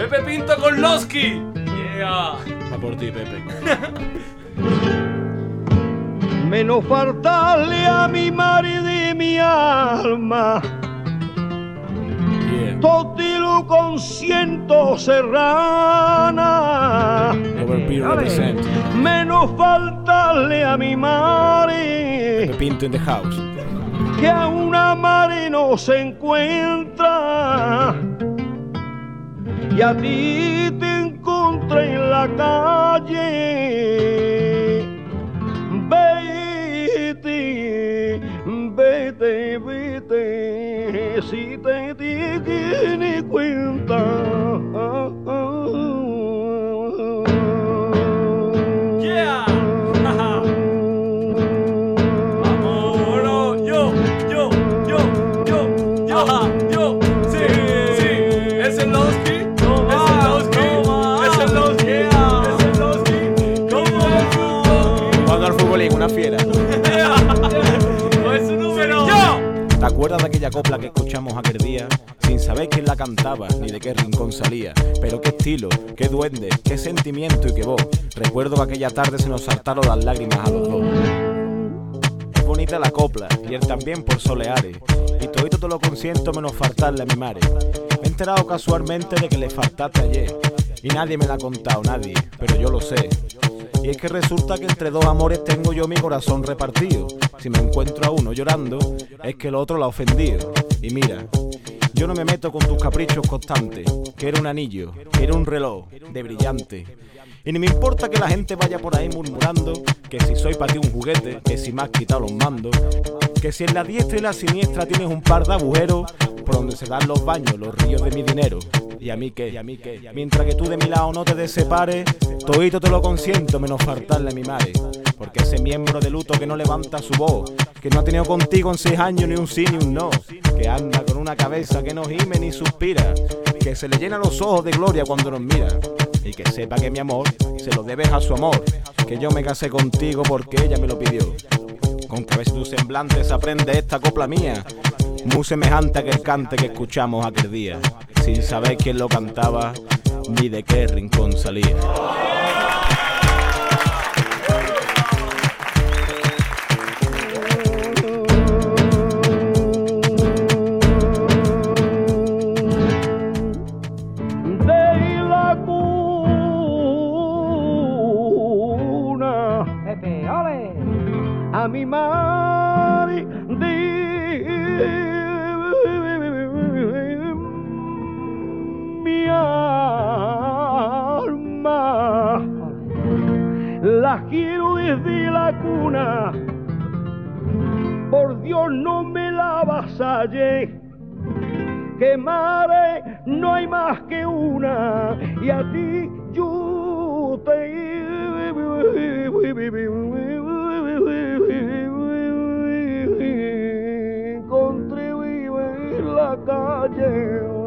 Pepe Pinto con Losky. Yeah. Va por ti, Pepe. Menos faltarle a mi madre de mi alma. Yeah. Totilo con ciento serrana. Over P represent. Menos faltarle a mi madre. Pepe Pinto in the house. Que a una madre no se encuentra. Y a ti te encontré en la calle. Vete, vete, vete, si te tienes cuenta. Yeah. Vamos, bueno, yo. Sí. Es el Losky. Jugando al futbolín, una fiera. Es su número. ¡Yo! ¿Te acuerdas de aquella copla que escuchamos aquel día? Sin saber quién la cantaba, ni de qué rincón salía. Pero qué estilo, qué duende, qué sentimiento y qué voz. Recuerdo que aquella tarde se nos saltaron las lágrimas a los dos. Es bonita la copla, y él también por soleares. Y todito te lo consiento menos faltarle a mi mare. Me he enterado casualmente de que le faltaste ayer. Y nadie me la ha contado, nadie, pero yo lo sé. Y es que resulta que entre dos amores tengo yo mi corazón repartido. Si me encuentro a uno llorando, es que el otro la ha ofendido. Y mira, yo no me meto con tus caprichos constantes. Quiero un anillo, quiero un reloj de brillante. Y ni me importa que la gente vaya por ahí murmurando que si soy para ti un juguete, que si me has quitado los mandos, que si en la diestra y la siniestra tienes un par de agujeros por donde se dan los baños, los ríos de mi dinero. ¿Y a mí qué? Mientras que tú de mi lado no te desepares, todito te lo consiento menos faltarle a mi madre. Porque ese miembro de luto que no levanta su voz, que no ha tenido contigo en 6 años ni un sí ni un no, que anda con una cabeza que no gime ni suspira, que se le llena los ojos de gloria cuando nos mira. Y que sepa que mi amor se lo debes a su amor, que yo me casé contigo porque ella me lo pidió. Con cabeza y tu semblante se aprende esta copla mía, muy semejante a aquel cante que escuchamos aquel día, sin saber quién lo cantaba ni de qué rincón salía. A mi madre de mi alma, la quiero desde la cuna, por Dios no me la vasalle, que madre no hay más que una, y a ti yo te encontré viva en la calle.